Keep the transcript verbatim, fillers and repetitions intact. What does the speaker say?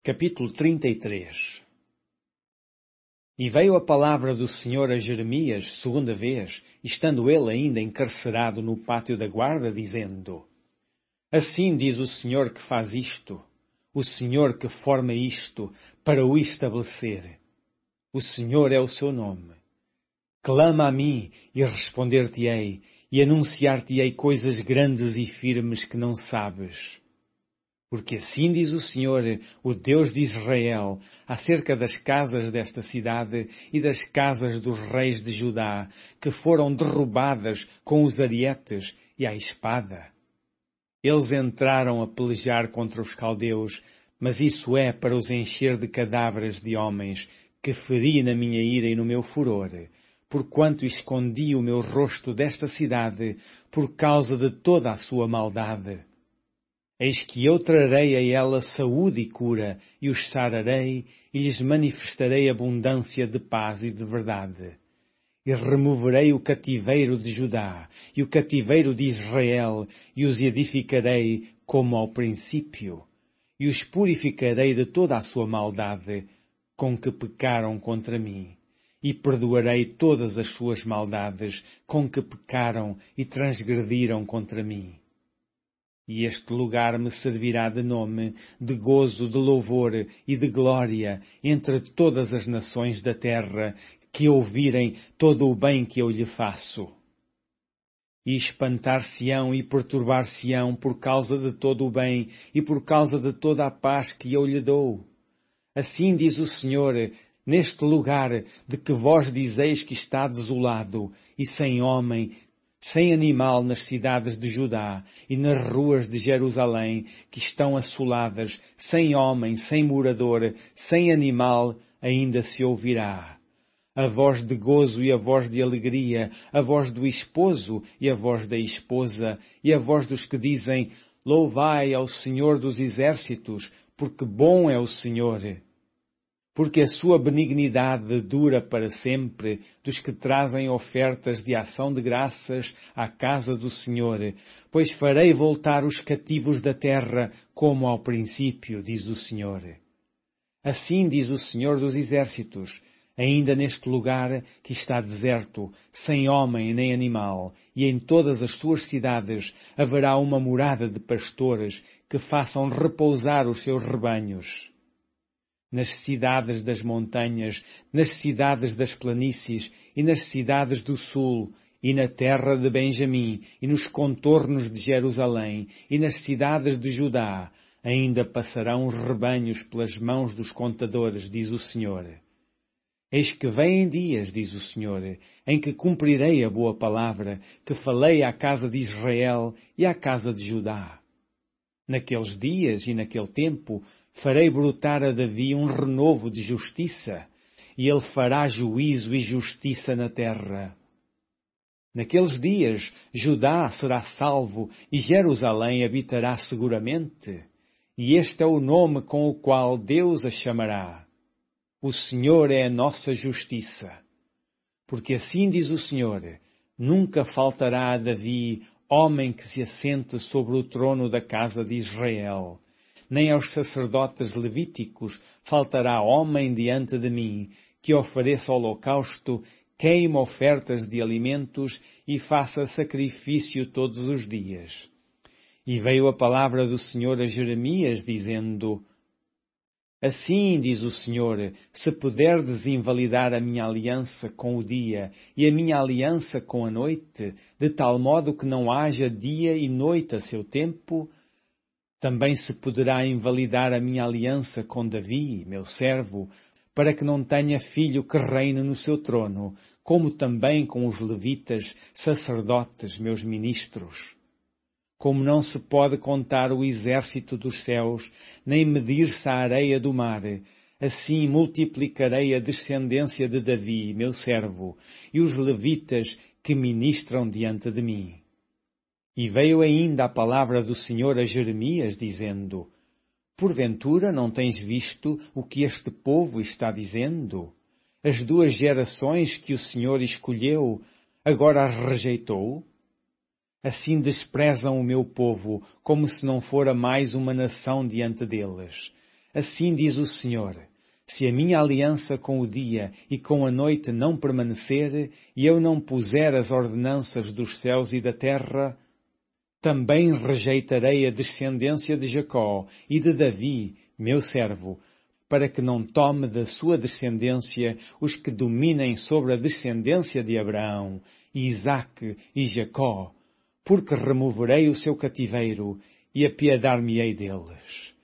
Capítulo trinta e três. E veio a palavra do Senhor a Jeremias, segunda vez, estando ele ainda encarcerado no pátio da guarda, dizendo: Assim diz o Senhor que faz isto, o Senhor que forma isto, para o estabelecer. O Senhor é o seu nome. Clama a mim, e responder-te-ei, e anunciar-te-ei coisas grandes e firmes que não sabes. Porque assim diz o Senhor, o Deus de Israel, acerca das casas desta cidade e das casas dos reis de Judá, que foram derrubadas com os arietes e a espada. Eles entraram a pelejar contra os caldeus, mas isso é para os encher de cadáveres de homens, que feri na minha ira e no meu furor, porquanto escondi o meu rosto desta cidade, por causa de toda a sua maldade. Eis que eu trarei a ela saúde e cura, e os sararei, e lhes manifestarei abundância de paz e de verdade. E removerei o cativeiro de Judá, e o cativeiro de Israel, e os edificarei como ao princípio, e os purificarei de toda a sua maldade, com que pecaram contra mim, e perdoarei todas as suas maldades, com que pecaram e transgrediram contra mim. E este lugar me servirá de nome, de gozo, de louvor e de glória entre todas as nações da terra, que ouvirem todo o bem que eu lhe faço. E espantar-se-ão e perturbar-se-ão por causa de todo o bem e por causa de toda a paz que eu lhe dou. Assim diz o Senhor, neste lugar de que vós dizeis que está desolado e sem homem, sem animal nas cidades de Judá e nas ruas de Jerusalém, que estão assoladas, sem homem, sem morador, sem animal, ainda se ouvirá a voz de gozo e a voz de alegria, a voz do esposo e a voz da esposa, e a voz dos que dizem: Louvai ao Senhor dos exércitos, porque bom é o Senhor. Porque a sua benignidade dura para sempre, dos que trazem ofertas de ação de graças à casa do Senhor. Pois farei voltar os cativos da terra, como ao princípio, diz o Senhor. Assim diz o Senhor dos exércitos: ainda neste lugar que está deserto, sem homem nem animal, e em todas as suas cidades haverá uma morada de pastores que façam repousar os seus rebanhos. Nas cidades das montanhas, nas cidades das planícies e nas cidades do sul, e na terra de Benjamim, e nos contornos de Jerusalém, e nas cidades de Judá, ainda passarão os rebanhos pelas mãos dos contadores, diz o Senhor. Eis que vêm dias, diz o Senhor, em que cumprirei a boa palavra que falei à casa de Israel e à casa de Judá. Naqueles dias e naquele tempo farei brotar a Davi um renovo de justiça, e ele fará juízo e justiça na terra. Naqueles dias Judá será salvo e Jerusalém habitará seguramente, e este é o nome com o qual Deus a chamará: O Senhor é a nossa justiça. Porque assim diz o Senhor: nunca faltará a Davi homem que se assente sobre o trono da casa de Israel, nem aos sacerdotes levíticos faltará homem diante de mim, que ofereça holocausto, queime ofertas de alimentos e faça sacrifício todos os dias. E veio a palavra do Senhor a Jeremias, dizendo: Assim diz o Senhor, se puderdes invalidar a minha aliança com o dia e a minha aliança com a noite, de tal modo que não haja dia e noite a seu tempo, também se poderá invalidar a minha aliança com Davi, meu servo, para que não tenha filho que reine no seu trono, como também com os levitas, sacerdotes, meus ministros. Como não se pode contar o exército dos céus, nem medir-se a areia do mar, assim multiplicarei a descendência de Davi, meu servo, e os levitas que ministram diante de mim. E veio ainda a palavra do Senhor a Jeremias, dizendo: Porventura não tens visto o que este povo está dizendo? As duas gerações que o Senhor escolheu, agora as rejeitou? Assim desprezam o meu povo, como se não fora mais uma nação diante deles. Assim diz o Senhor: se a minha aliança com o dia e com a noite não permanecer, e eu não puser as ordenanças dos céus e da terra, também rejeitarei a descendência de Jacó e de Davi, meu servo, para que não tome da sua descendência os que dominem sobre a descendência de Abraão, Isaque e Jacó, porque removerei o seu cativeiro e apiedar-me-ei deles.